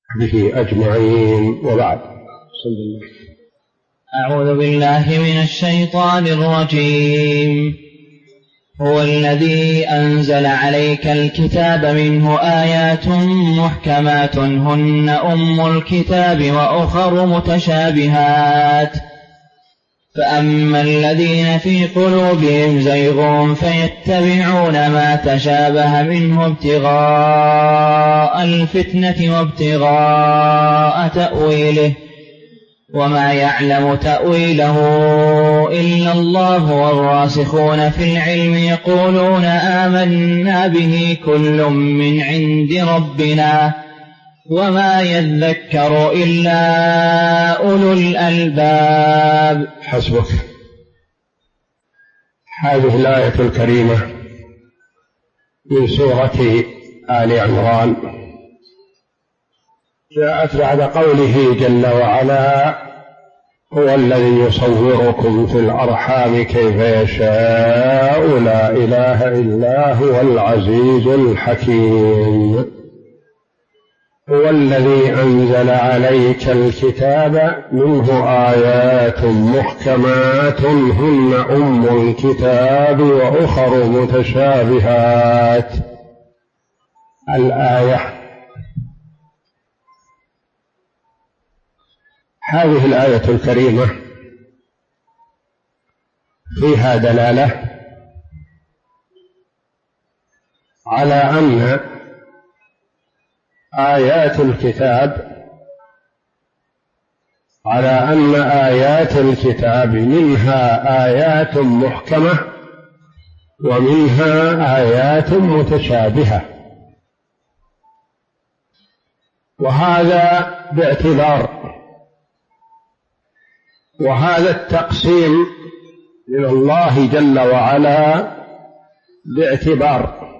به أجمعين، وبعد. أعوذ بالله من الشيطان الرجيم. هو الذي أنزل عليك الكتاب منه آيات محكمات هن أم الكتاب وأخر متشابهات فأما الذين في قلوبهم زيغ فيتبعون ما تشابه منه ابتغاء الفتنة وابتغاء تأويله وما يعلم تأويله إلا الله والراسخون في العلم يقولون آمنا به كل من عند ربنا وما يذكر إلا أولو الألباب. حسبك. هذه الآية الكريمة من سورة آل عمران جاءت بعد قوله جل وعلا: هو الذي يصوركم في الأرحام كيف يشاء لا إله إلا هو العزيز الحكيم. هو الذي أنزل عليك الكتاب منه آيات محكمات هن أم الكتاب وأخر متشابهات. الآية. هذه الآية الكريمة فيها دلالة على أن آيات الكتاب منها آيات محكمة ومنها آيات متشابهة، وهذا باعتبار، وهذا التقسيم من الله جل وعلا باعتبار.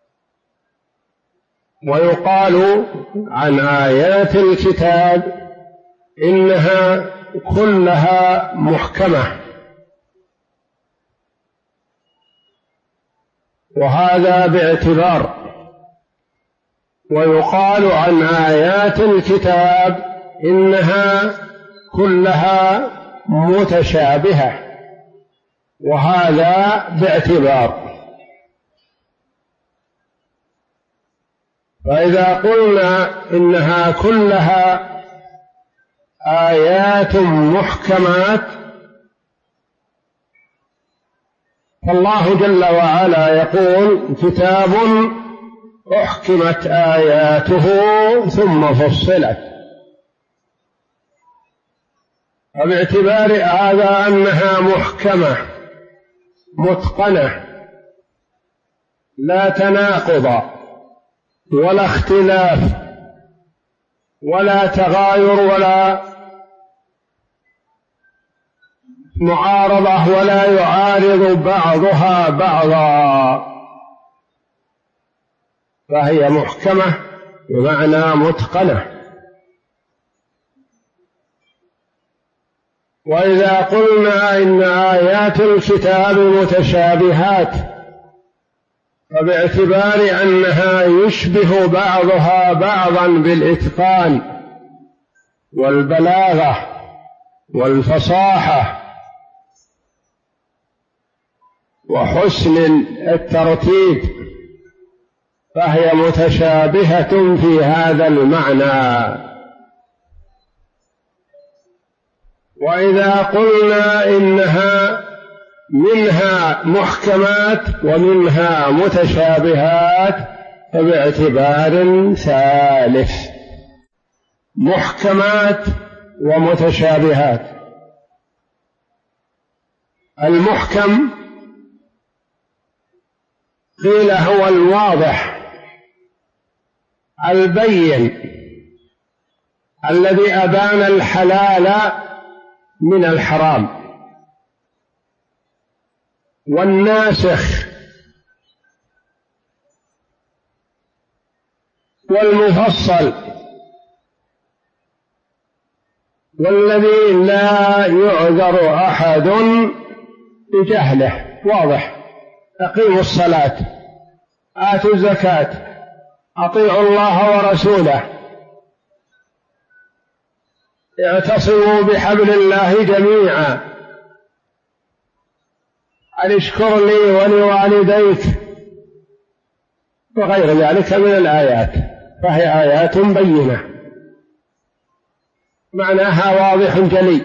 ويقال عن آيات الكتاب إنها كلها محكمة، وهذا باعتبار. ويقال عن آيات الكتاب إنها كلها متشابهة، وهذا باعتبار. فإذا قلنا إنها كلها آيات محكمات فالله جل وعلا يقول: كتاب أحكمت آياته ثم فصلت. وباعتبار هذا أنها محكمة متقنة لا تناقض ولا اختلاف ولا تغاير ولا معارضة ولا يعارض بعضها بعضا، فهي محكمة بمعنى متقنة. وإذا قلنا إن آيات الكتاب متشابهات فباعتبار أنها يشبه بعضها بعضا بالإتقان والبلاغة والفصاحة وحسن الترتيب، فهي متشابهة في هذا المعنى. وإذا قلنا إنها منها محكمات ومنها متشابهات فباعتبار ثالث: محكمات ومتشابهات. المحكم قيل هو الواضح البين الذي أبان الحلال من الحرام، والناسخ والمفصل والذي لا يعذر أحد بجهله، واضح: أقيموا الصلاة، آتوا الزكاة، أطيعوا الله ورسوله، اعتصموا بحبل الله جميعا، أن اشكر لي ولوالديك، وغير ذلك من الآيات، فهي آيات بينة معناها واضح جلي.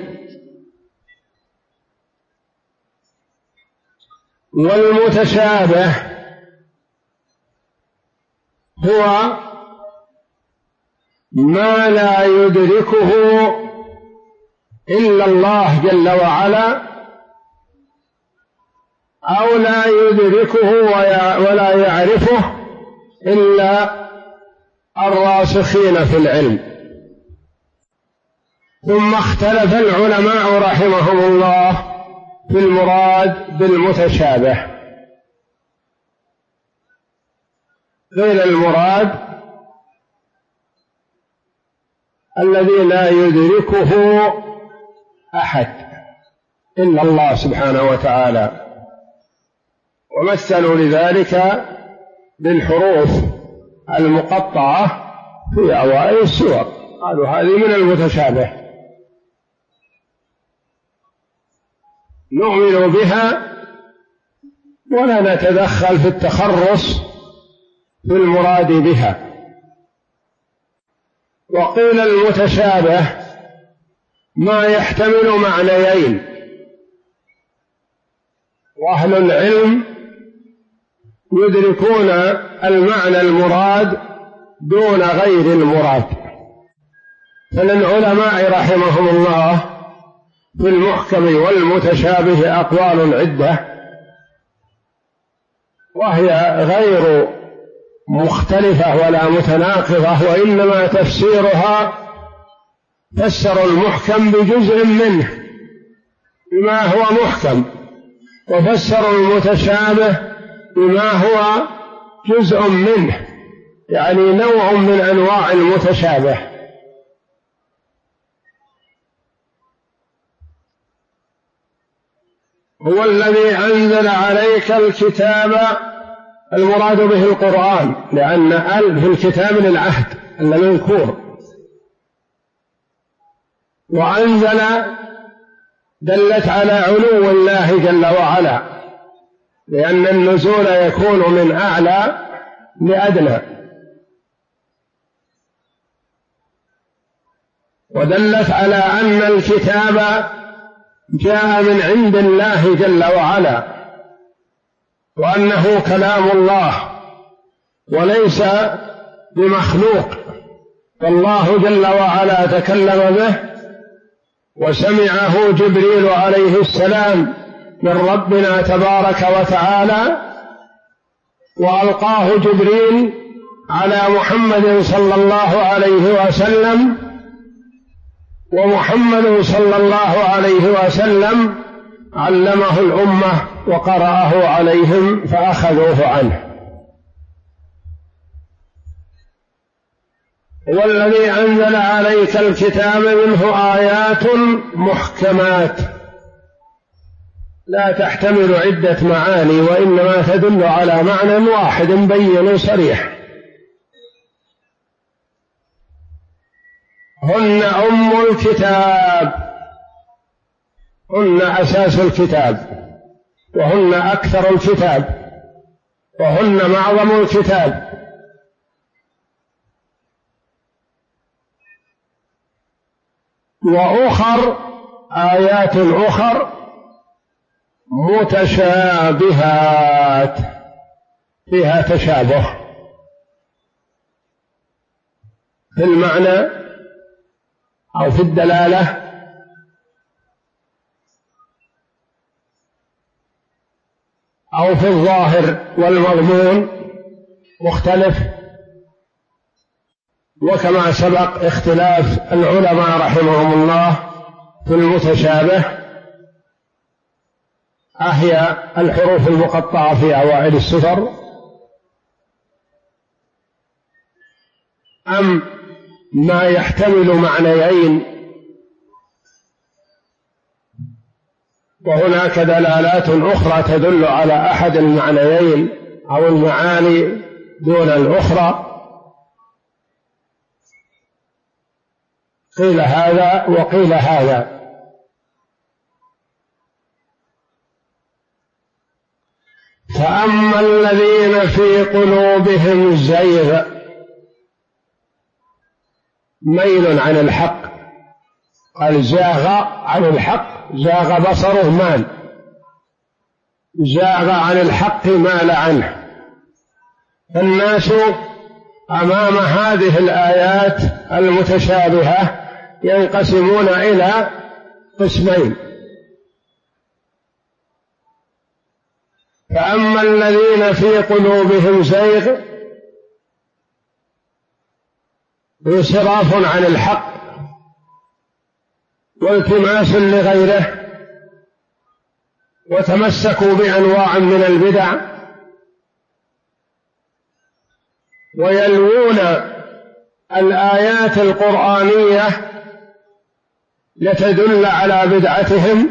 والمتشابه هو ما لا يدركه إلا الله جل وعلا، أو لا يدركه ولا يعرفه إلا الراسخين في العلم. ثم اختلف العلماء رحمهم الله في المراد بالمتشابه. قيل المراد الذي لا يدركه أحد إلا الله سبحانه وتعالى، ومثلوا لذلك بالحروف المقطعة في أوائل السور، قالوا هذه من المتشابه، نؤمن بها ولا نتدخل في التخرص في المراد بها. وقيل المتشابه ما يحتمل معنيين، وأهل العلم يدركون المعنى المراد دون غير المراد. فللعلماء رحمهم الله في المحكم والمتشابه أقوال عدة، وهي غير مختلفة ولا متناقضة، وإنما تفسيرها فسر المحكم بجزء منه بما هو محكم، وفسر المتشابه بما هو جزء منه، يعني نوع من أنواع المتشابه. هو الذي أنزل عليك الكتاب، المراد به القرآن، لأن في الكتاب للعهد المذكور، وأنزل دلت على علو الله جل وعلا، لأن النزول يكون من أعلى لأدنى، ودلت على أن الكتاب جاء من عند الله جل وعلا، وأنه كلام الله وليس بمخلوق، فالله جل وعلا تكلم به وسمعه جبريل عليه السلام من ربنا تبارك وتعالى، وألقاه جبريل على محمد صلى الله عليه وسلم، ومحمد صلى الله عليه وسلم علمه الأمة وقرأه عليهم فأخذوه عنه. هو الذي أنزل عليك الكتاب منه آيات محكمات لا تحتمل عدة معاني، وإنما تدل على معنى واحد بين صريح. هن أم الكتاب، هن أساس الكتاب، وهن أكثر الكتاب، وهن معظم الكتاب. وأخر آيات أخر متشابهات فيها تشابه في المعنى أو في الدلالة أو في الظاهر والمضمون مختلف، وكما سبق اختلاف العلماء رحمهم الله في المتشابه، أهي الحروف المقطعة في أوائل السطر أم ما يحتمل معنيين، وهناك دلالات أخرى تدل على أحد المعنيين أو المعاني دون الأخرى. قيل هذا وقيل هذا. فأما الذين في قلوبهم زيغ، ميل عن الحق، قال زاغ عن الحق، زاغ بصره مال، زاغ عن الحق مال عنه. فالناس أمام هذه الآيات المتشابهة ينقسمون إلى قسمين. فأما الذين في قلوبهم زيغ، انصراف عن الحق والتماس لغيره، وتمسكوا بأنواع من البدع، ويلوون الآيات القرآنية لتدل على بدعتهم،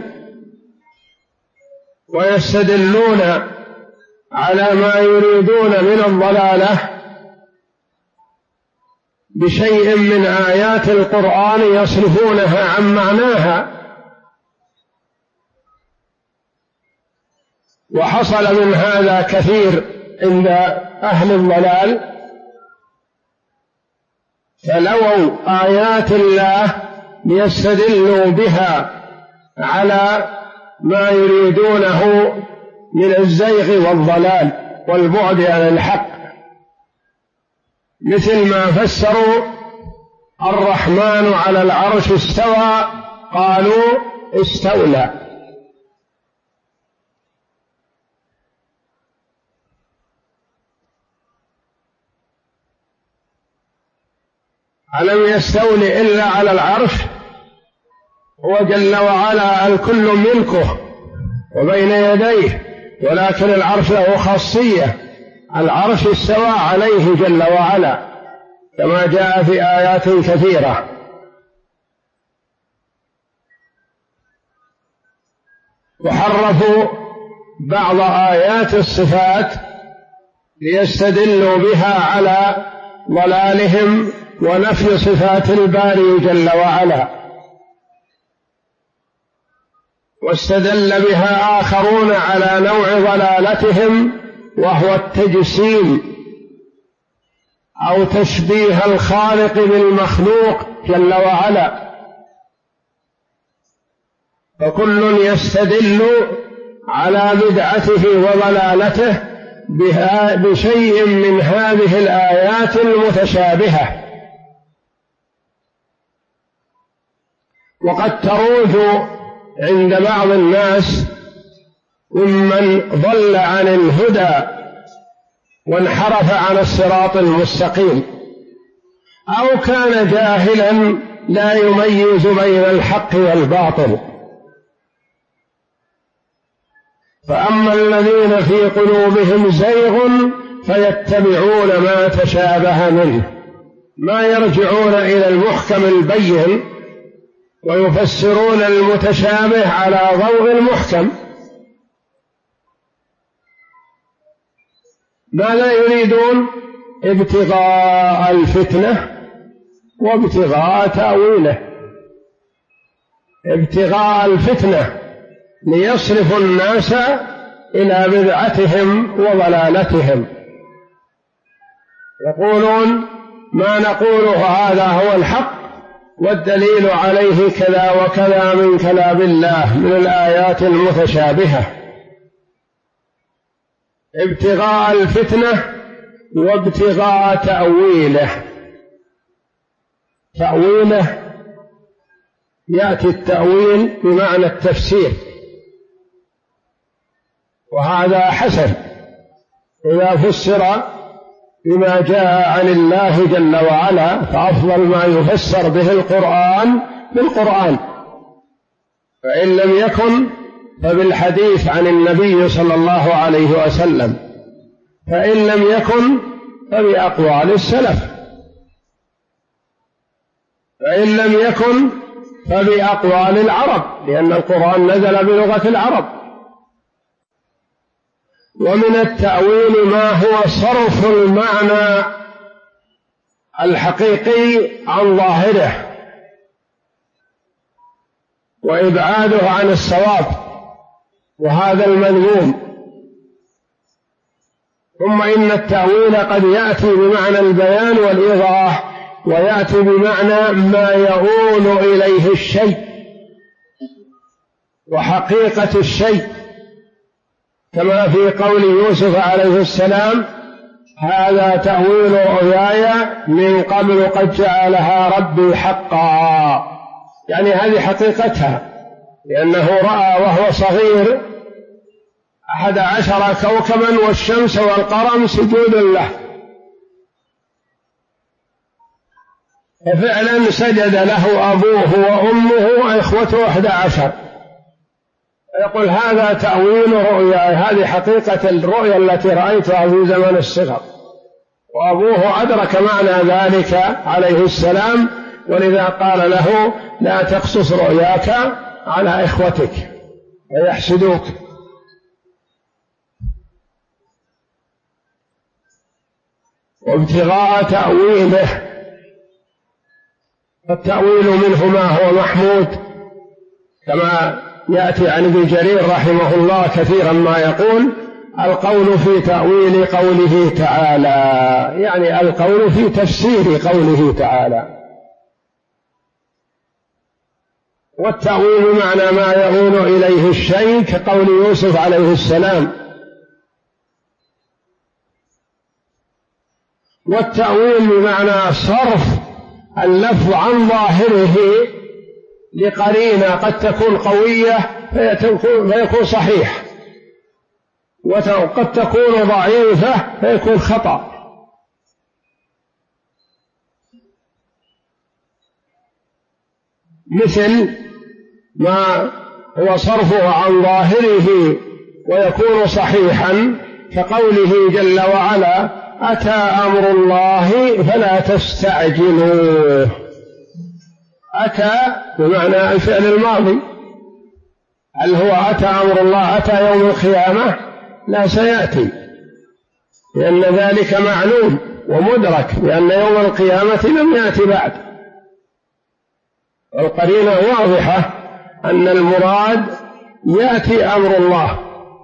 ويستدلون على ما يريدون من الضلالة بشيء من آيات القرآن يصرفونها عن معناها. وحصل من هذا كثير عند أهل الضلال، فلووا آيات الله ليستدلوا بها على ما يريدونه من الزيغ والضلال والبعد عن الحق، مثل ما فسروا الرحمن على العرش استوى، قالوا استولى. ألم يستولي إلا على العرش؟ هو جل وعلا الكل ملكه وبين يديه، ولكن العرش له خاصية، العرش استوى عليه جل وعلا كما جاء في آيات كثيرة. وحرفوا بعض آيات الصفات ليستدلوا بها على ضلالهم ونفي صفات الباري جل وعلا، واستدل بها آخرون على نوع ضلالتهم وهو التجسيم أو تشبيه الخالق بالمخلوق جل وعلا. فكل يستدل على بدعته وضلالته بشيء من هذه الآيات المتشابهة. وقد تروج عند بعض الناس ممن ضل عن الهدى وانحرف عن الصراط المستقيم، أو كان جاهلا لا يميز بين الحق والباطل. فأما الذين في قلوبهم زيغ فيتبعون ما تشابه منه، ما يرجعون إلى المحكم البين ويفسرون المتشابه على ضوء المحكم. ماذا يريدون؟ ابتغاء الفتنة وابتغاء تأويله. ابتغاء الفتنة ليصرفوا الناس إلى بدعتهم وضلالتهم، يقولون ما نقوله هذا هو الحق والدليل عليه كذا وكذا من كلام الله من الآيات المتشابهة. ابتغاء الفتنة وابتغاء تأويله. تأويله يأتي التأويل بمعنى التفسير، وهذا حسن إذا فسر بما جاء عن الله جل وعلا، فأفضل ما يفسر به القرآن بالقرآن، فإن لم يكن فبالحديث عن النبي صلى الله عليه وسلم، فإن لم يكن فبأقوال السلف، فإن لم يكن فبأقوال العرب، لأن القرآن نزل بلغة العرب. ومن التأويل ما هو صرف المعنى الحقيقي عن ظاهره، وإبعاده عن الصواب، وهذا المذموم. ثم إن التأويل قد يأتي بمعنى البيان والإيضاح، ويأتي بمعنى ما يؤول إليه الشيء وحقيقة الشيء، كما في قول يوسف عليه السلام: هذا تأويل رؤياي من قبل قد جعلها ربي حقا، يعني هذه حقيقتها، لأنه رأى وهو صغير 11 كوكبا والشمس والقمر سجود له، وفعلا سجد له أبوه وأمه وإخوته 11. يقول: هذا تأويل رؤياي، هذه حقيقة الرؤيا التي رأيتها في زمن الصغر. وأبوه أدرك معنى ذلك عليه السلام، ولذا قال له: لا تقصص رؤياك على إخوتك ويحسدوك. وابتغاء تأويله، فالتأويل منه ما هو محمود، كما يأتي عن ابن جرير رحمه الله كثيرا ما يقول: القول في تأويل قوله تعالى، يعني القول في تفسير قوله تعالى. والتأويل معنى ما يؤول إليه الشيء، كقول يوسف عليه السلام. والتأويل بمعنى صرف اللفظ عن ظاهره لقرينة قد تكون قوية فيكون صحيح، وقد تكون ضعيفة فيكون خطأ. مثل ما هو صرفه عن ظاهره ويكون صحيحا، كقوله جل وعلا: أتى أمر الله فلا تستعجلوه. أتى بمعنى الفعل الماضي. هل هو أتى أمر الله أتى يوم القيامة؟ لا، سيأتي، لأن ذلك معلوم ومدرك، لأن يوم القيامة لم يأتي بعد. والقرينة واضحة أن المراد يأتي أمر الله.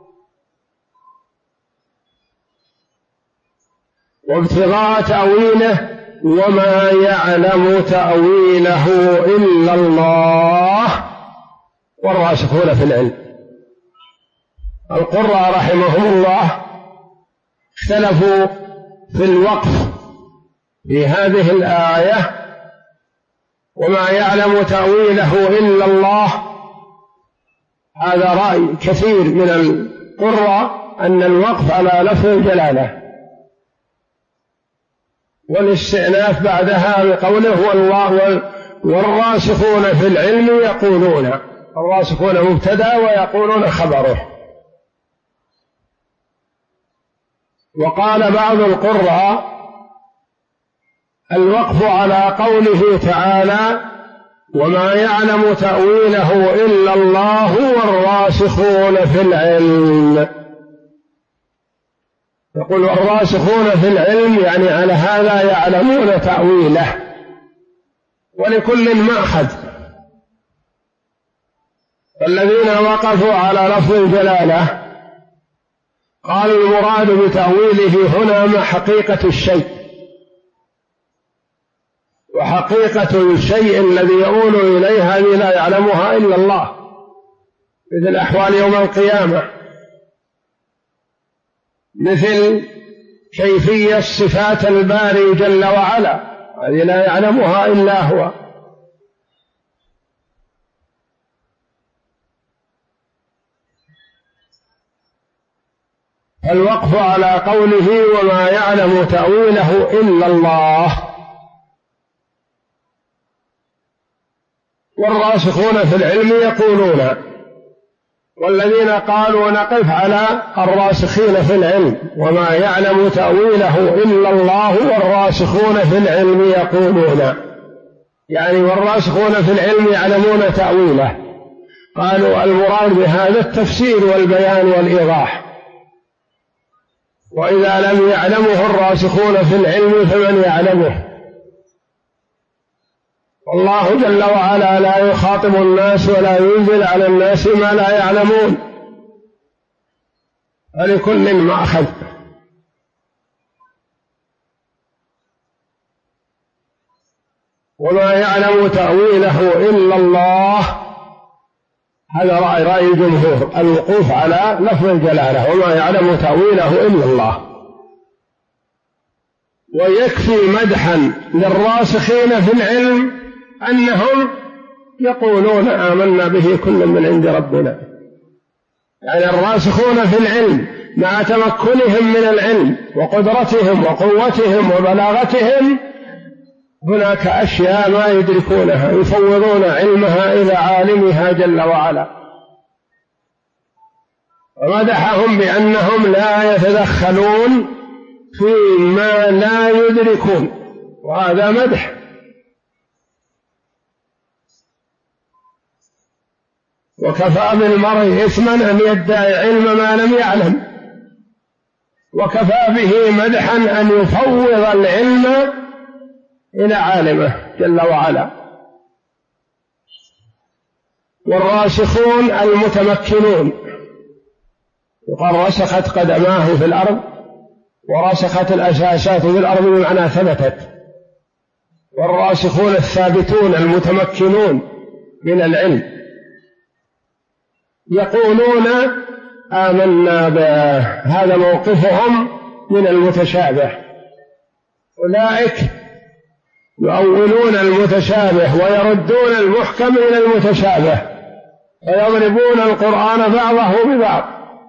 وابتغاء تأويله، وما يعلم تأويله إلا الله والراسخون في العلم. القراء رحمهم الله اختلفوا في الوقف في هذه الآية: وما يعلم تأويله إلا الله. هذا رأي كثير من القراء، أن الوقف على لفظ الجلالة، والاستئناف بعدها بقوله: والراسخون في العلم يقولون. الراسخون مبتدأ ويقولون خبره. وقال بعض القراء: الوقف على قوله تعالى: وما يعلم تأويله إلا الله والراسخون في العلم. يقول: والراسخون في العلم، يعني على هذا يعلمون تأويله، ولكل مأخذ. فالذين وقفوا على لفظ الجلالة قالوا المراد بتأويله هنا ما حقيقة الشيء، وحقيقة الشيء الذي يؤول إليه هذه لا يعلمها إلا الله، مثل أحوال يوم القيامة، مثل كيفية صفات الباري جل وعلا، هذه لا يعلمها إلا هو. الوقف على قوله: وما يعلم تأويله إلا الله. والراسخون في العلم يقولون. والذين قالوا نقف على الراسخين في العلم: وما يعلم تأويله إلا الله والراسخون في العلم يقولون، يعني والراسخون في العلم يعلمون تأويله. قالوا المراد بهذا التفسير والبيان والإيضاح، وإذا لم يعلمه الراسخون في العلم فمن يعلمه؟ والله جل وعلا لا يخاطب الناس ولا ينزل على الناس ما لا يعلمون، فلكل ما أخذ. وما يعلم تأويله إلا الله، هذا رأي الجمهور، الوقوف على لفظ الجلالة، وما يعلم تأويله إلا الله. ويكفي مدحا للراسخين في العلم أنهم يقولون آمنا به كل من عند ربنا، يعني الراسخون في العلم مع تمكنهم من العلم وقدرتهم وقوتهم وبلاغتهم هناك أشياء ما يدركونها، يفوضون علمها إلى عالمها جل وعلا. ومدحهم بأنهم لا يتدخلون فيما لا يدركون، وهذا مدح. وكفى بالمرء إثما أن يدعي علم ما لم يعلم، وكفى به مدحا أن يفوض العلم إلى عالمه جل وعلا. والراسخون المتمكنون، يقال رسخت قدماه في الأرض، ورسخت الأساسات في الأرض بمعنى ثبتت. والراسخون الثابتون المتمكنون من العلم يقولون آمنا به، هذا موقفهم من المتشابه. أولئك يؤولون المتشابه ويردون المحكم من المتشابه، ويضربون القرآن بعضه ببعض.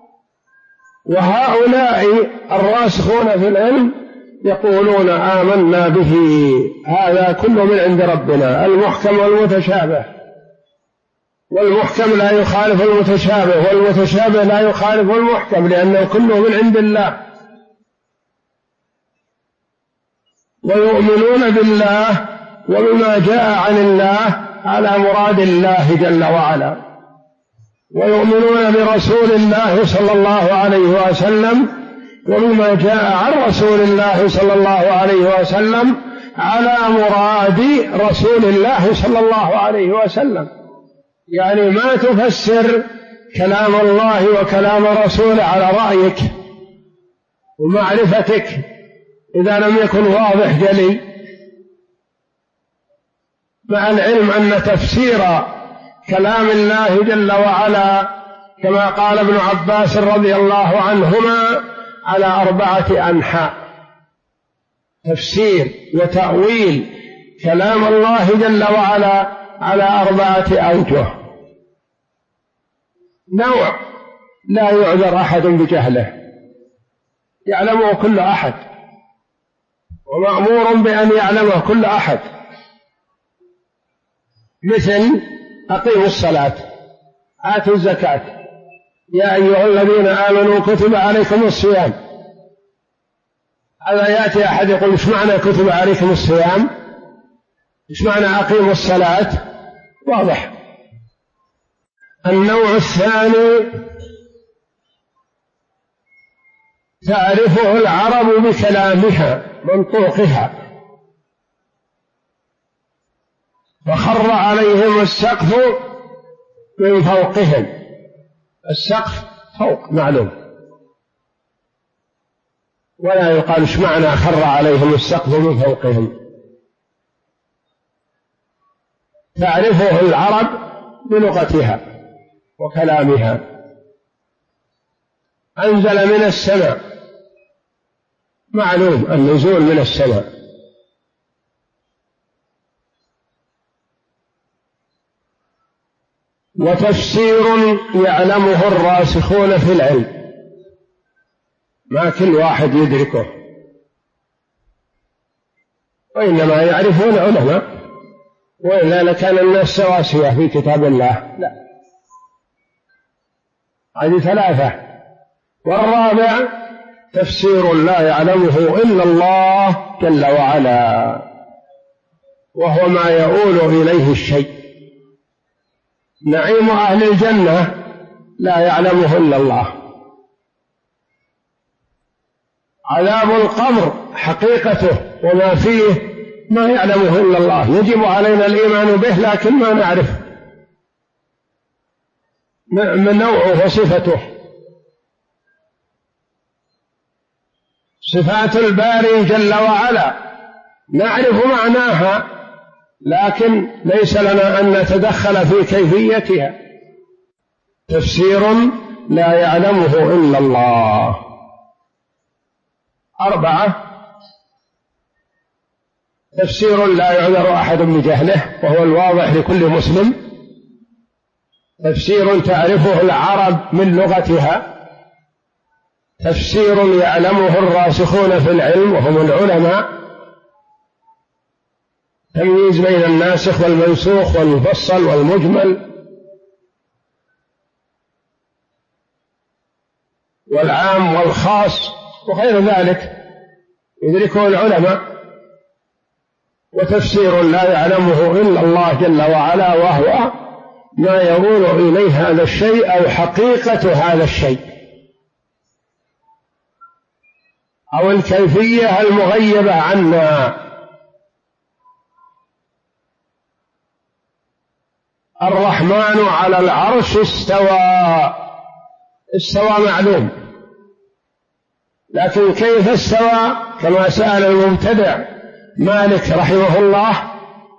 وهؤلاء الراسخون في العلم يقولون آمنا به، هذا كله من عند ربنا، المحكم والمتشابه، والمحكم لا يخالف المتشابه، والمتشابه لا يخالف المحكم، لأنه كله من عند الله. ويؤمنون بالله وبما جاء عن الله على مراد الله جل وعلا، ويؤمنون برسول الله صلى الله عليه وسلم وبما جاء عن رسول الله صلى الله عليه وسلم على مراد رسول الله صلى الله عليه وسلم. يعني ما تفسر كلام الله وكلام رسوله على رأيك ومعرفتك إذا لم يكن واضح جلي، مع العلم أن تفسير كلام الله جل وعلا كما قال ابن عباس رضي الله عنهما على 4 أنحاء، تفسير وتأويل كلام الله جل وعلا على 4 أوجه. نوع لا يعذر أحد بجهله، يعلمه كل أحد، ومأمور بأن يعلمه كل أحد، مثل أقيموا الصلاة، آتوا الزكاة، يا أيها الذين آمنوا كتب عليكم الصيام. هذا يأتي أحد يقول إيش معنى كتب عليكم الصيام؟ إيش معنى أقيموا الصلاة؟ واضح. النوع الثاني تعرفه العرب بكلامها منطوقها، فخر عليهم السقف من فوقهم، السقف فوق معلوم، ولا يقال ايش معنى خر عليهم السقف من فوقهم. تعرفه العرب بلغتها وكلامها. أنزل من السماء، معلوم النزول من السماء. وتفسير يعلمه الراسخون في العلم، ما كل واحد يدركه، وإنما يعرفون علماء، وإلا لكان الناس سواسية في كتاب الله. لا، هذه 3. والرابع تفسير لا يعلمه إلا الله جل وعلا، وهو ما يؤول إليه الشيء. نعيم أهل الجنة لا يعلمه إلا الله، عذاب القبر حقيقته وما فيه ما يعلمه إلا الله، يجب علينا الإيمان به لكن ما نعرف من نوعه وصفته. صفات الباري جل وعلا نعرف معناها لكن ليس لنا أن نتدخل في كيفيتها، تفسير لا يعلمه إلا الله. 4 تفسير لا يعذر أحد بجهله وهو الواضح لكل مسلم، تفسير تعرفه العرب من لغتها، تفسير يعلمه الراسخون في العلم وهم العلماء، تمييز بين الناسخ والمنسوخ والمفصل والمجمل والعام والخاص وغير ذلك يدركه العلماء. وتفسير لا يعلمه إلا الله جل وعلا وهو ما يؤول إليه هذا الشيء أو حقيقة هذا الشيء أو الكيفية المغيبة عنا. الرحمن على العرش استوى، استوى معلوم، لكن كيف استوى كما سأل المبتدع مالك رحمه الله.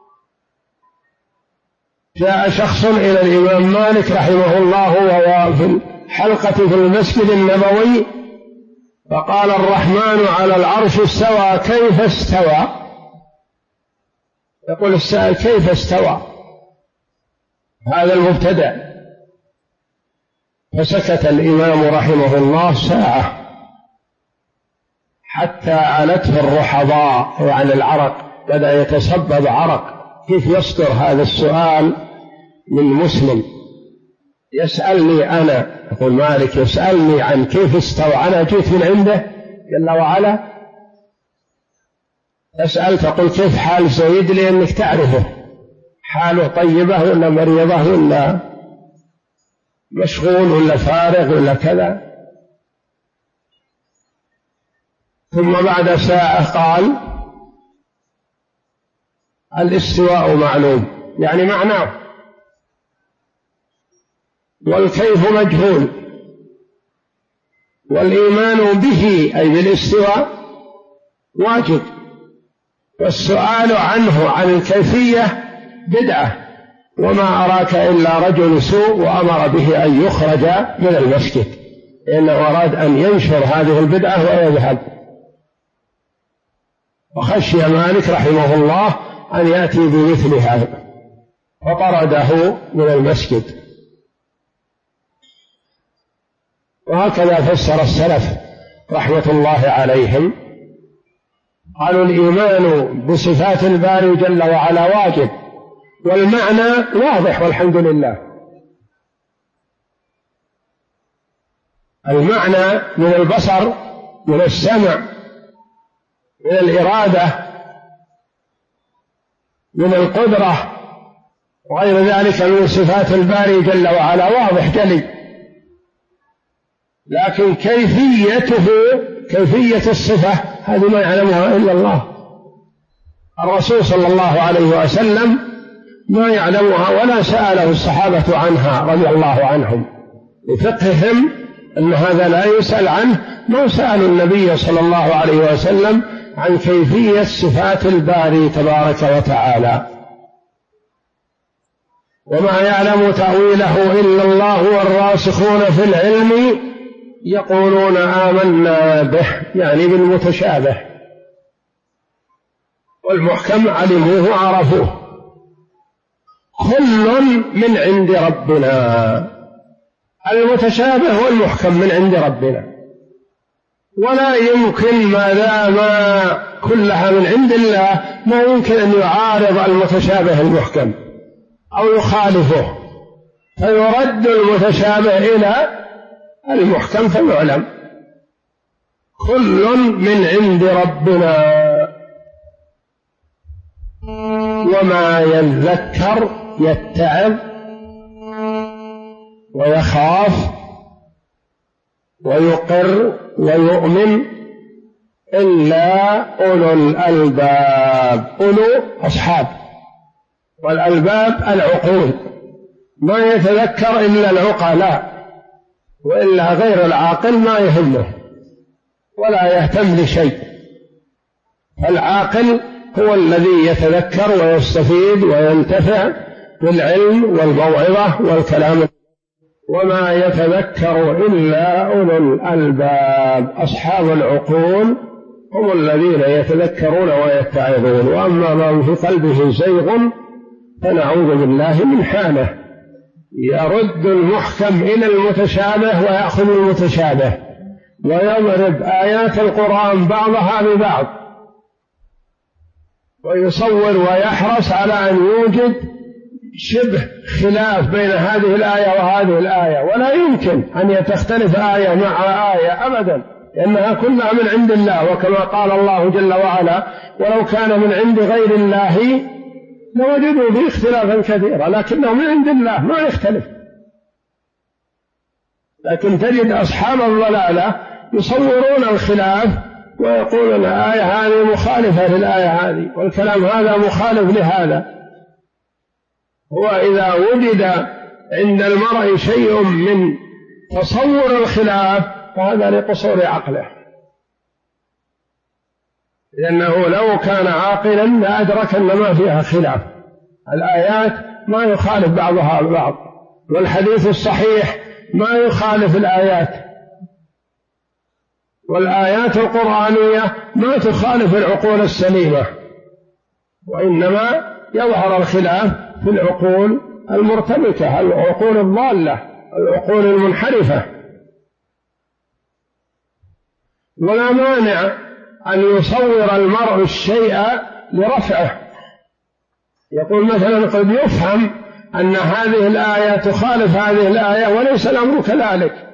جاء شخص إلى الإمام مالك رحمه الله وهو في الحلقة في المسجد النبوي فقال الرحمن على العرش استوى، كيف استوى؟ يقول السائل كيف استوى هذا المبتدع؟ فسكت الإمام رحمه الله ساعة حتى علته الرحضاء يعني العرق، بدأ يتصبب عرق. كيف يصدر هذا السؤال من مسلم يسألني أنا؟ يقول مالك يسألني عن كيف استوى، أنا جيت من عنده جل وعلا أسأل تقول كيف حال زيد لأنك تعرفه حاله طيبة ولا مريضة ولا مشغول ولا فارغ ولا كذا. ثم بعد ساعة قال الاستواء معلوم، يعني معناه، والكيف مجهول، والإيمان به أي بالاستواء واجب، والسؤال عنه عن الكيفية بدعة، وما أراك إلا رجل سوء وأمر به أن يخرج من المسجد لأنه أراد أن ينشر هذه البدعة ويذهب. وخشي مالك رحمه الله أن يأتي بمثلها فطرده من المسجد. وهكذا فسر السلف رحمة الله عليهم، قالوا الإيمان بصفات الباري جل وعلا واجب، والمعنى واضح والحمد لله. المعنى من البصر، من السمع، من الإرادة، من القدرة وغير ذلك من صفات الباري جل وعلا واضح جلي، لكن كيفيته، كيفية الصفة هذه ما يعلمها إلا الله. الرسول صلى الله عليه وسلم ما يعلمها ولا سأله الصحابة عنها رضي الله عنهم، لفقههم أن هذا لا يسأل عنه، ما سألوا النبي صلى الله عليه وسلم عن كيفية صفات الباري تبارك وتعالى. وما يعلم تأويله إلا الله والراسخون في العلم يقولون آمنا به، يعني بالمتشابه، والمحكم علموه عرفوه، كل من عند ربنا. المتشابه والمحكم من عند ربنا، ولا يمكن ما دام كلها من عند الله ما يمكن أن يعارض المتشابه المحكم أو يخالفه، فيرد المتشابه إلى المحكم فيعلم كل من عند ربنا. وما يذكر يتعظ ويخاف ويقر ويؤمن إلا أولو الألباب. أولو أصحاب، والألباب العقول، ما يتذكر إلا العقلاء، وإلا غير العاقل ما يهمه ولا يهتم لشيء. العاقل هو الذي يتذكر ويستفيد وينتفع بالعلم والموعظة والكلام، وما يتذكر إلا أولو الألباب. أصحاب العقول هم الذين يتذكرون ويتعظون، وأما من في قلبه زيغ فنعوذ بالله من حاله، يرد المحكم إلى المتشابه ويأخذ المتشابه ويضرب آيات القرآن بعضها ببعض، ويصور ويحرص على أن يوجد شبه خلاف بين هذه الآية وهذه الآية، ولا يمكن أن تختلف آية مع آية أبدا، لأنها كلها من عند الله. وكما قال الله جل وعلا: ولو كان من عند غير الله لوجدوا فيه اختلافا كثيرا، لكنه من عند الله ما يختلف. لكن تجد أصحاب الضلالة يصورون الخلاف ويقولون الآية هذه مخالفة للآية هذه، والكلام هذا مخالف لهذا. وإذا وجد عند المرء شيء من تصور الخلاف فهذا لقصور عقله، لأنه لو كان عاقلا لأدرك أن ما فيها خلاف. الآيات ما يخالف بعضها البعض، والحديث الصحيح ما يخالف الآيات، والآيات القرآنية ما تخالف العقول السليمة، وإنما يظهر الخلاف في العقول المرتبكة، العقول الضالة، العقول المنحرفة. ولا مانع أن يصور المرء الشيء لرفعه، يقول مثلا قد يفهم أن هذه الآية تخالف هذه الآية وليس الأمر كذلك،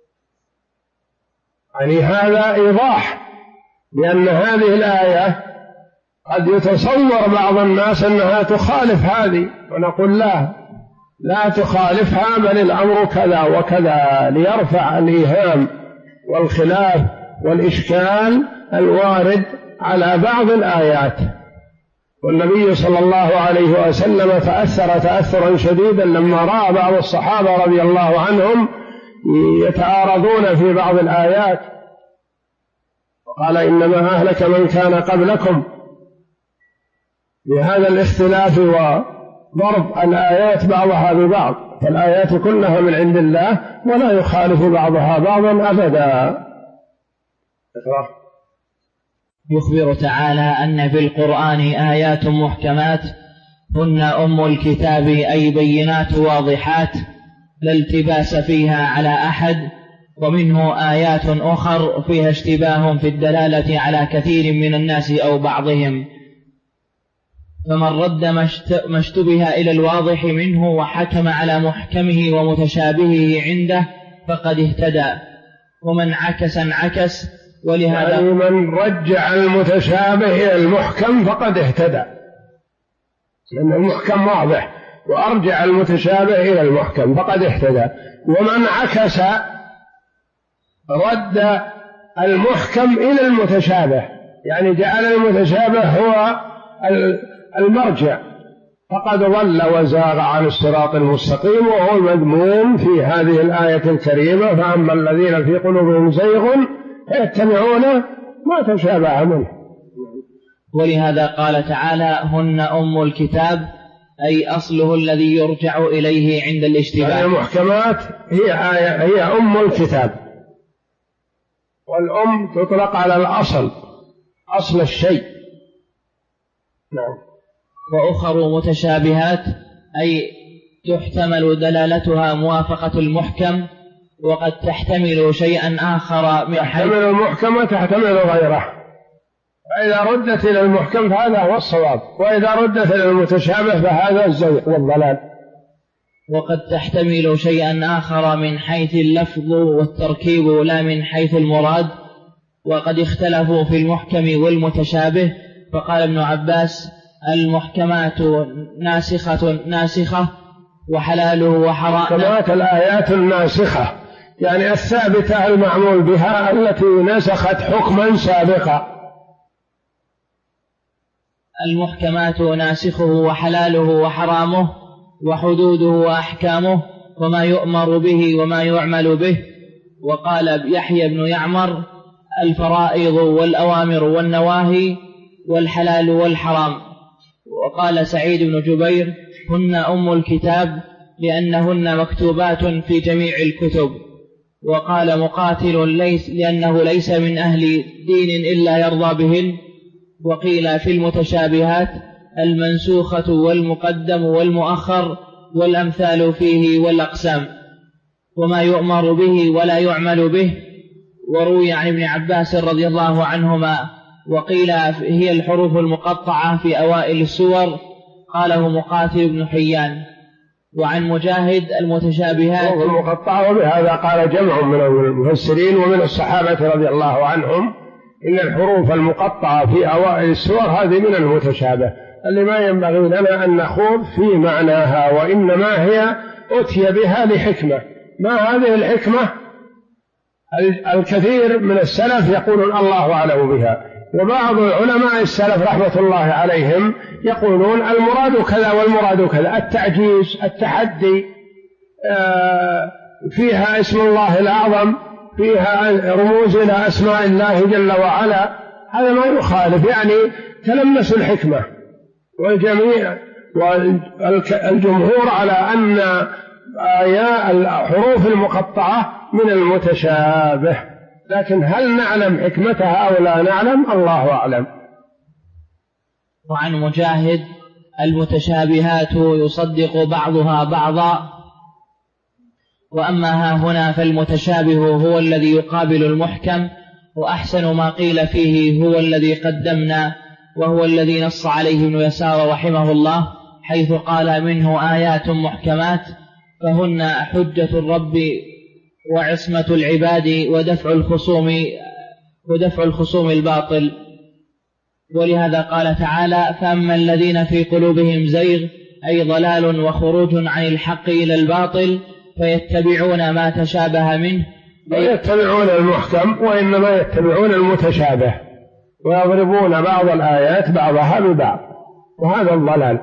يعني هذا إيضاح، لأن هذه الآية قد يتصور بعض الناس أنها تخالف هذه، ونقول لا تخالفها، بل الأمر كذا وكذا، ليرفع الإيهام والخلاف والإشكال الوارد على بعض الآيات. والنبي صلى الله عليه وسلم تأثر تأثرا شديدا لما رأى بعض الصحابة رضي الله عنهم يتعارضون في بعض الآيات، وقال: إنما أهلك من كان قبلكم بهذا الاختلاف وضرب الآيات بعضها ببعض، فالآيات كلها من عند الله ولا يخالف بعضها بعضا أبدا. يخبر تعالى أن في القرآن آيات محكمات هن أم الكتاب، أي بينات واضحات لا التباس فيها على أحد، ومنه آيات أخر فيها اشتباه في الدلالة على كثير من الناس أو بعضهم، فمن رد ما اشتبه إلى الواضح منه وحكم على محكمه ومتشابهه عنده فقد اهتدى، ومن عكس انعكس. ولهذا يعني من رجع المتشابه إلى المحكم فقد اهتدى، لأن المحكم واضح، وأرجع المتشابه إلى المحكم فقد اهتدى. ومن عكس رد المحكم إلى المتشابه، يعني جعل المتشابه هو المرجع، فقد ضل وزاغ عن الصراط المستقيم، وهو المذموم في هذه الآية الكريمة: فأما الذين في قلوبهم زيغ فيتبعون ما تشابه منه. ولهذا قال تعالى: هن أم الكتاب، أي أصله الذي يرجع إليه عند الاشتباه. يعني المحكمات هي أم الكتاب، والأم تطلق على الأصل، أصل الشيء. نعم. وأخر متشابهات، أي تحتمل دلالتها موافقة المحكم، وقد تحتمل شيئا آخر من تحتمل المحكم تحتمل غيره، فإذا ردت إلى المحكم فهذا هو الصواب، وإذا ردت إلى المتشابه فهذا الزيغ والضلال. وقد تحتمل شيئا آخر من حيث اللفظ والتركيب لا من حيث المراد، وقد اختلفوا في المحكم والمتشابه. فقال ابن عباس: المحكمات ناسخة وحلاله وحرام. محكمات الآيات الناسخة، يعني الثابتة المعمول بها التي نسخت حكما سابقا. المحكمات ناسخه وحلاله وحرامه وحدوده وأحكامه وما يؤمر به وما يعمل به. وقال يحيى بن يعمر: الفرائض والأوامر والنواهي والحلال والحرام. وقال سعيد بن جبير: هن أم الكتاب لأنهن مكتوبات في جميع الكتب. وقال مقاتل: لأنه ليس من أهل دين إلا يرضى بهن. وقيل في المتشابهات: المنسوخة والمقدم والمؤخر والأمثال فيه والأقسام وما يؤمر به ولا يعمل به. وروي عن ابن عباس رضي الله عنهما. وقيل هي الحروف المقطعة في أوائل السور، قاله مقاتل بن حيان. وعن مجاهد: المتشابهات المقطعة. وبهذا قال جمع من المفسرين ومن الصحابة رضي الله عنهم إن الحروف المقطعة في أوائل السور هذه من المتشابه اللي ما ينبغي لنا أن نخوض في معناها، وإنما هي أتي بها لحكمة. ما هذه الحكمة؟ الكثير من السلف يقولون الله أعلم بها، وبعض علماء السلف رحمة الله عليهم يقولون المراد كذا والمراد كذا. التعجيز، التحدي، فيها اسم الله الأعظم، فيها رموز إلى أسماء الله جل وعلا، هذا ما يخالف، يعني تلمسوا الحكمة. والجميع والجمهور على أن الحروف المقطعة من المتشابه، لكن هل نعلم حكمتها أو لا نعلم؟ الله أعلم. وعن مجاهد: المتشابهات يصدق بعضها بعضا. وأما ها هنا فالمتشابه هو الذي يقابل المحكم، وأحسن ما قيل فيه هو الذي قدمنا، وهو الذي نص عليه ابن يسار رحمه الله، حيث قال: منه آيات محكمات فهن حجة الرب وعصمة العباد ودفع الخصوم الباطل. ولهذا قال تعالى: فأما الذين في قلوبهم زيغ أي ضلال وخروج عن الحق إلى الباطل فيتبعون ما تشابه منه. لا يتبعون المحكم وإنما يتبعون المتشابه، ويضربون بعض الآيات بعضها ببعض، وهذا الضلال.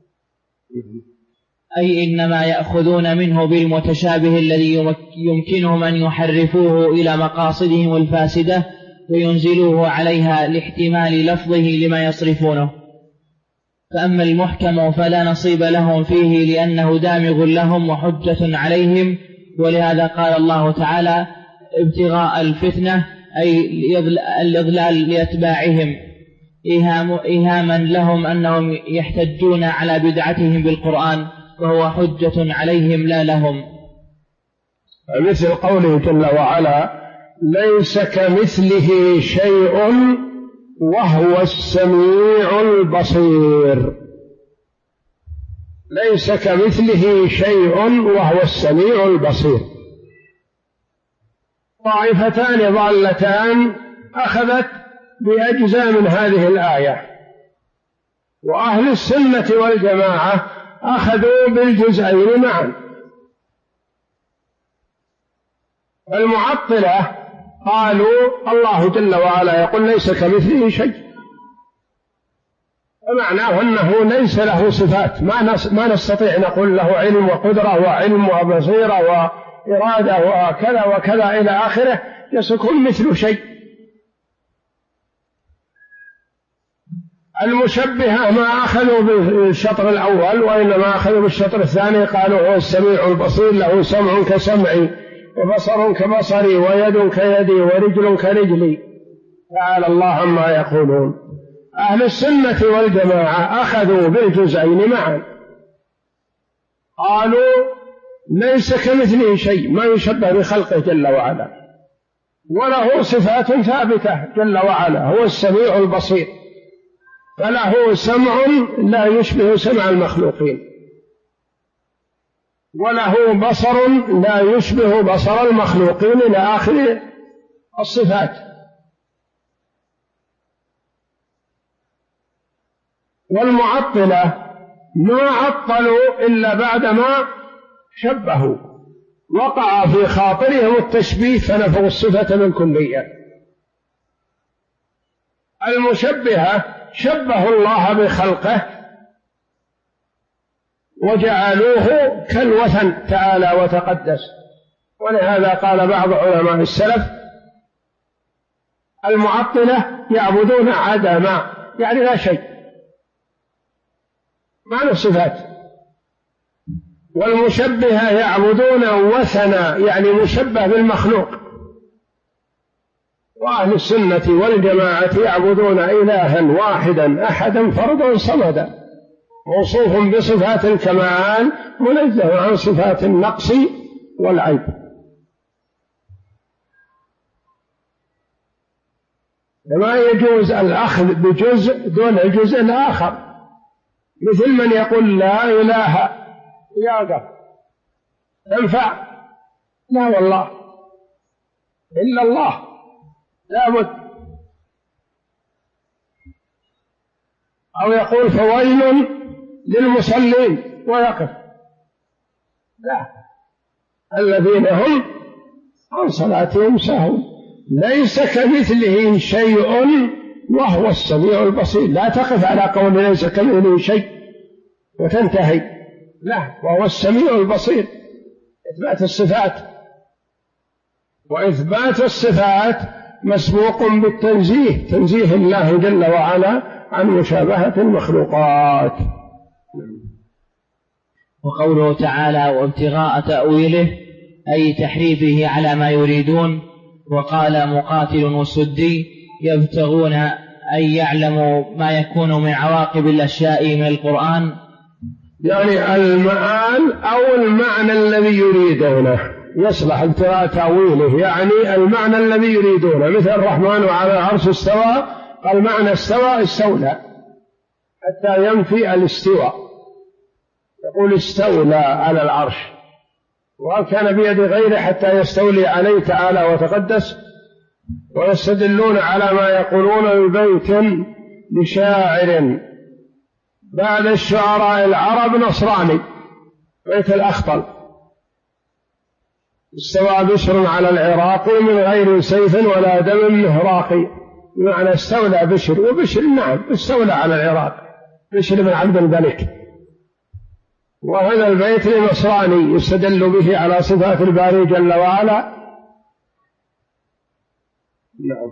أي إنما يأخذون منه بالمتشابه الذي يمكنهم أن يحرفوه إلى مقاصدهم الفاسدة وينزلوه عليها لاحتمال لفظه لما يصرفونه. فأما المحكم فلا نصيب لهم فيه لأنه دامغ لهم وحجة عليهم. ولهذا قال الله تعالى: ابتغاء الفتنة أي الإضلال لأتباعهم، إيهاما لهم أنهم يحتجون على بدعتهم بالقرآن وهو حجة عليهم لا لهم. مثل قوله جل وعلا: ليس كمثله شيء وهو السميع البصير. ليس كمثله شيء وهو السميع البصير. طائفتان ضالتان أخذت بأجزاء من هذه الآية، وأهل السنة والجماعة أخذوا بالجزئين معا. المعطلة قالوا الله جل وعلا يقول ليس كمثله شيء، ومعناه أنه ليس له صفات، ما نستطيع نقول له علم وقدرة وعلم وبصيرة وإرادة وكذا وكذا إلى آخره يكون مثل شيء. المشبهة ما أخذوا بالشطر الأول وإنما أخذوا بالشطر الثاني، قالوا هو السميع البصير، له سمع كسمعي وبصر كبصري ويد كيدي ورجل كرجلي، تعالى الله عما يقولون. أهل السنة والجماعة أخذوا بالجزئين معا، قالوا ليس كمثله شيء، ما يشبه بخلقه جل وعلا، وله صفات ثابتة جل وعلا، هو السميع البصير، فله سمع لا يشبه سمع المخلوقين، وله بصر لا يشبه بصر المخلوقين إلى آخر الصفات. والمعطلة ما عطلوا إلا بعدما شبهوا، وقع في خاطرهم التشبيه فنفوا الصفة من كلية. المشبهة شبهوا الله بخلقه وجعلوه كالوثن تعالى وتقدس. ولهذا قال بعض علماء السلف: المعطلة يعبدون عدما، يعني لا شيء، ما له صفات. والمشبهة يعبدون وثنا، يعني مشبه بالمخلوق. وأهل السنة والجماعة يعبدون إلها واحدا أحدا فردا صمدا موصوف بصفات الكمال منزه عن صفات النقص والعيب. وما يجوز الأخذ بجزء دون الجزء الآخر، مثل من يقول لا إله يا تنفع؟ لا والله، إلا الله لا بد. أو يقول فويل للمصلين ويقف، لا، الذين هم عن صلاتهم ساهون. ليس كمثله شيء وهو السميع البصير. لا تقف على قول ليس كمثله شيء وتنتهي، لا، وهو السميع البصير. إثبات الصفات، وإثبات الصفات مسبوق بالتنزيه، تنزيه الله جل وعلا عن مشابهة المخلوقات. وقوله تعالى: وابتغاء تأويله، أي تحريفه على ما يريدون. وقال مقاتل والسدي: يبتغون أن يعلموا ما يكون من عواقب الأشياء من القرآن، يعني المآل أو المعنى الذي يريدونه. يصلح ابتغاء تأويله يعني المعنى الذي يريدونه، مثل الرحمن على العرش استوى، قال معنى استوى استولى، حتى ينفي الاستواء، يقول استولى على العرش، وكان بيد غيره حتى يستولي عليه تعالى وتقدس. ويستدلون على ما يقولون ببيت لشاعر بعد الشعراء العرب نصراني، بيت الأخطل: استوى بشر على العراق من غير سيف ولا دم مهراق. بمعنى استولى بشر، وبشر نعم استولى على العراق، بشر بن عبد الملك. وهذا البيت لنصراني يستدل به على صفات الباري جل وعلا. نعم.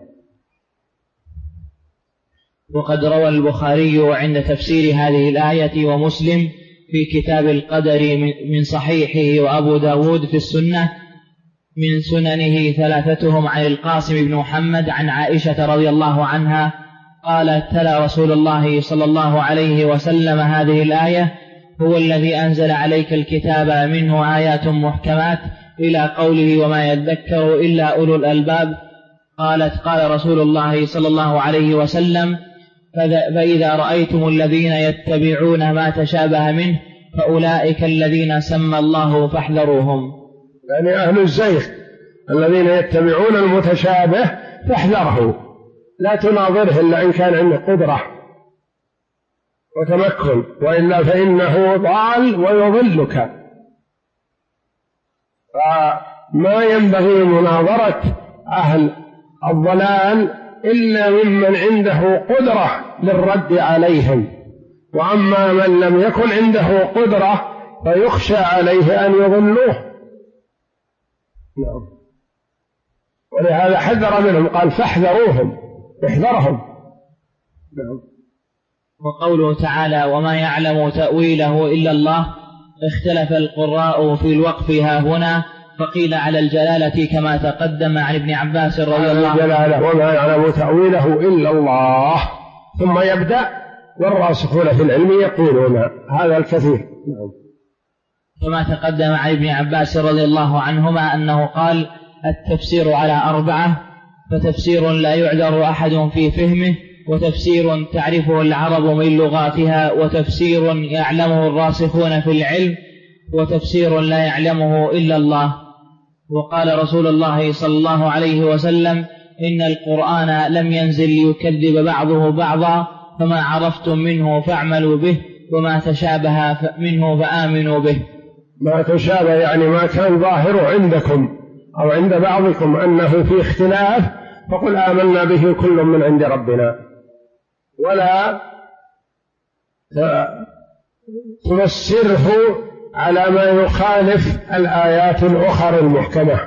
وقد روى البخاري عند تفسير هذه الآية ومسلم في كتاب القدر من صحيحه، وأبو داود في السنة من سننه ثلاثتهم عن القاسم بن محمد عن عائشة رضي الله عنها قالت: تلا رسول الله صلى الله عليه وسلم هذه الآية: هو الذي أنزل عليك الكتاب منه آيات محكمات، إلى قوله: وما يذكر إلا أولو الألباب. قالت: قال رسول الله صلى الله عليه وسلم: فإذا رأيتم الذين يتبعون ما تشابه منه فأولئك الذين سمى الله فاحذروهم. يعني أهل الزيغ الذين يتبعون المتشابه فاحذره، لا تناظره إلا إن كان عنده قدرة وتمكن، وإلا فإنه ضال ويضلك. فما ينبغي مناظرة أهل الضلال إلا ممن عنده قدرة للرد عليهم، وأما من لم يكن عنده قدرة فيخشى عليه أن يضلوه. نعم. ولهذا حذر منهم، قال فاحذروهم، احذرهم. نعم. وقوله تعالى: وما يعلم تأويله إلا الله، اختلف القراء في الوقف ها هنا، فقيل على الجلالة كما تقدم عن ابن عباس رضي الله عنه: وما يعلم تأويله إلا الله، ثم يبدأ: والراسخون في العلم يقولون. هذا الكثير. كما تقدم عن ابن عباس رضي الله عنهما أنه قال: التفسير على 4، فتفسير لا يعذر أحد في فهمه، وتفسير تعرفه العرب من لغاتها، وتفسير يعلمه الراسخون في العلم، وتفسير لا يعلمه إلا الله. وقال رسول الله صلى الله عليه وسلم: إن القرآن لم ينزل ليكذب بعضه بعضا، فما عرفتم منه فاعملوا به، وما تشابه منه فآمنوا به. ما تشابه يعني ما كان ظاهر عندكم أو عند بعضكم أنه في اختلاف، فقل آمنا به كل من عند ربنا، ولا تفسره على ما يخالف الآيات الأخرى المحكمة.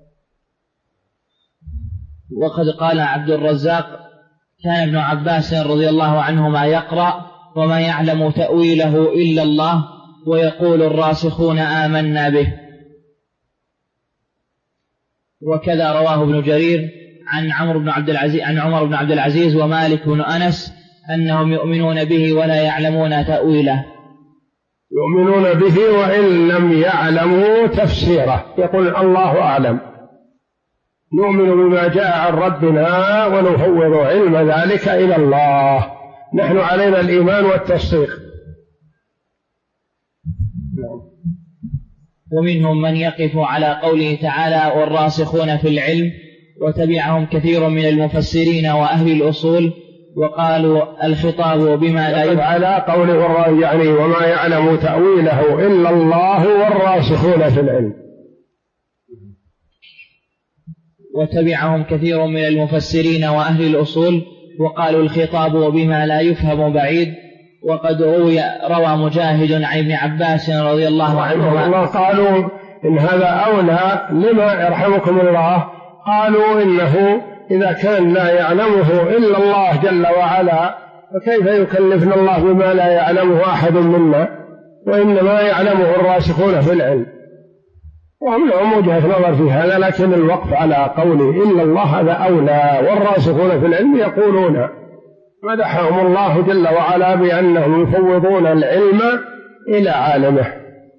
وقد قال عبد الرزاق: كان ابن عباس رضي الله عنهما يقرأ: وما يعلم تأويله إلا الله، ويقول الراسخون آمنا به. وكذا رواه ابن جرير عن عمر بن عبد العزيز ومالك بن أنس أنهم يؤمنون به ولا يعلمون تأويله. يؤمنون به وإن لم يعلموا تفسيره، يقول الله أعلم، نؤمن بما جاء عن ربنا ونفوض علم ذلك إلى الله، نحن علينا الإيمان والتصديق. ومنهم من يقف على قوله تعالى: والراسخون في العلم، وتبعهم كثير من المفسرين وأهل الأصول، وقالوا الخطاب بما لا يقف على قوله يعني وما يعلم تأويله إلا الله والراسخون في العلم. وتبعهم كثير من المفسرين وأهل الأصول، وقالوا الخطاب بما لا يفهم بعيد. وقد روى مجاهد عن ابن عباس رضي الله عنهما قالوا إن هذا أولى لما يرحمكم الله، قالوا إنه إذا كان لا يعلمه إلا الله جل وعلا فكيف يكلفنا الله بما لا يعلمه أحد منا، وإنما يعلمه الراسخون في العلم. وهم لهم وجهة نظر في هذا، لكن الوقف على قوله إلا الله هذا أولى. والراسخون في العلم يقولون مدحهم الله جل وعلا بأنهم يفوضون العلم إلى عالمه.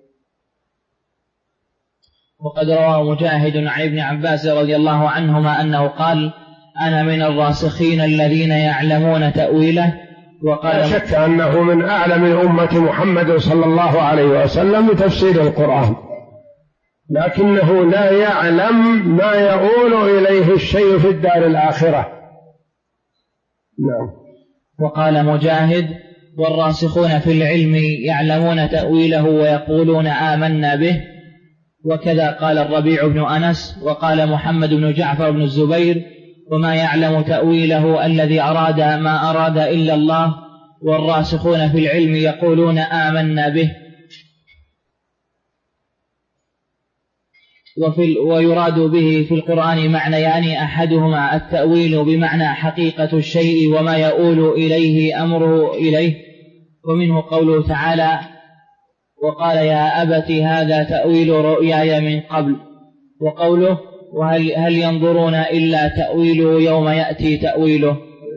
وقد روى مجاهد عن ابن عباس رضي الله عنهما أنه قال: أنا من الراسخين الذين يعلمون تأويله. وقال لا شك أنه من أعلم أمة محمد صلى الله عليه وسلم بتفسير القرآن، لكنه لا يعلم ما يؤول إليه الشيء في الدار الآخرة. نعم. وقال مجاهد: والراسخون في العلم يعلمون تأويله ويقولون آمنا به. وكذا قال الربيع بن أنس، وقال محمد بن جعفر بن الزبير: وما يعلم تأويله الذي أراد ما أراد إلا الله، والراسخون في العلم يقولون آمنا به. ويراد به في القرآن معنيان: أحدهما التأويل بمعنى حقيقة الشيء وما يؤول إليه أمره إليه، ومنه قوله تعالى: وقال يا أبت هذا تأويل رؤياي من قبل. وقوله: هل ينظرون إلا تأويله يوم يأتي تأويله.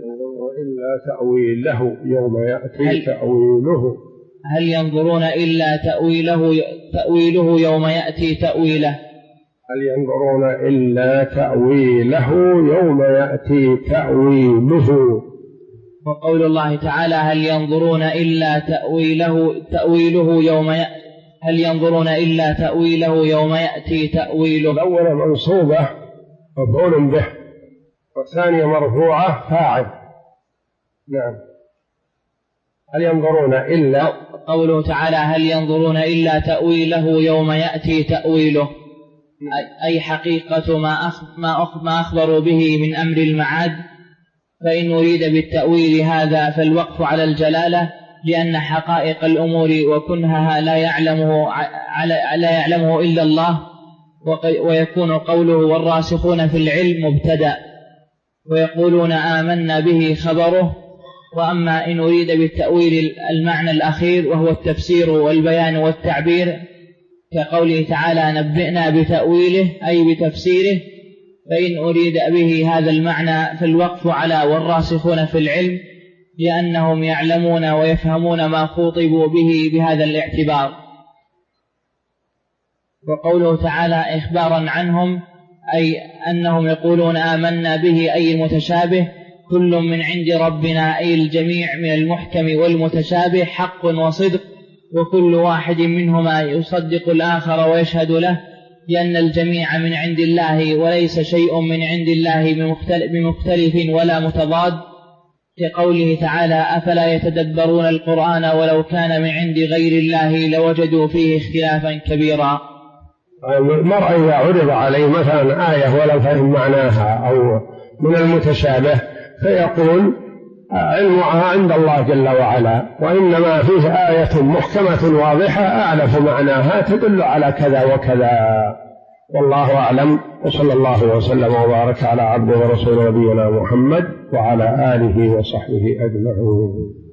هل ينظرون إلا تأويله يوم يأتي تأويله. هل ينظرون إلا تأويله يوم يأتي تأويله. وقول الله تعالى: هل ينظرون إلا تأويله يوم يأتي تأويله. الأول منصوبة مفعول به، والثانية مرفوعة فاعل. نعم. هل ينظرون إلا، قوله تعالى: هل ينظرون إلا تأويله يوم يأتي تأويله، أي حقيقة ما أخبروا به من أمر المعاد. فإن أريد بالتأويل هذا فالوقف على الجلالة، لأن حقائق الأمور وكنهها لا يعلمه إلا الله. ويكون قوله والراسخون في العلم مبتدأ، ويقولون آمنا به خبره. وأما إن أريد بالتأويل المعنى الأخير وهو التفسير والبيان والتعبير، كقوله تعالى: نبئنا بتأويله أي بتفسيره، فإن أريد به هذا المعنى فالوقف على والراسخون في العلم، لأنهم يعلمون ويفهمون ما خوطبوا به بهذا الاعتبار. وقوله تعالى إخبارا عنهم أي أنهم يقولون آمنا به أي المتشابه، كل من عند ربنا أي الجميع من المحكم والمتشابه حق وصدق، وكل واحد منهما يصدق الآخر ويشهد له، لأن الجميع من عند الله وليس شيء من عند الله بمختلف ولا متضاد. كقوله تعالى أفلا يتدبرون القرآن ولو كان من عند غير الله لوجدوا فيه اختلافا كبيرا. المرء إذا عرض عليه مثلا آية ولم فهم معناها أو من المتشابه فيقول علمها عند الله جل وعلا، وإنما فيه آية محكمة واضحة أعرف معناها تدل على كذا وكذا، والله أعلم. وصلى الله وسلم وبارك على عبده ورسوله نبينا محمد وعلى آله وصحبه أجمعين.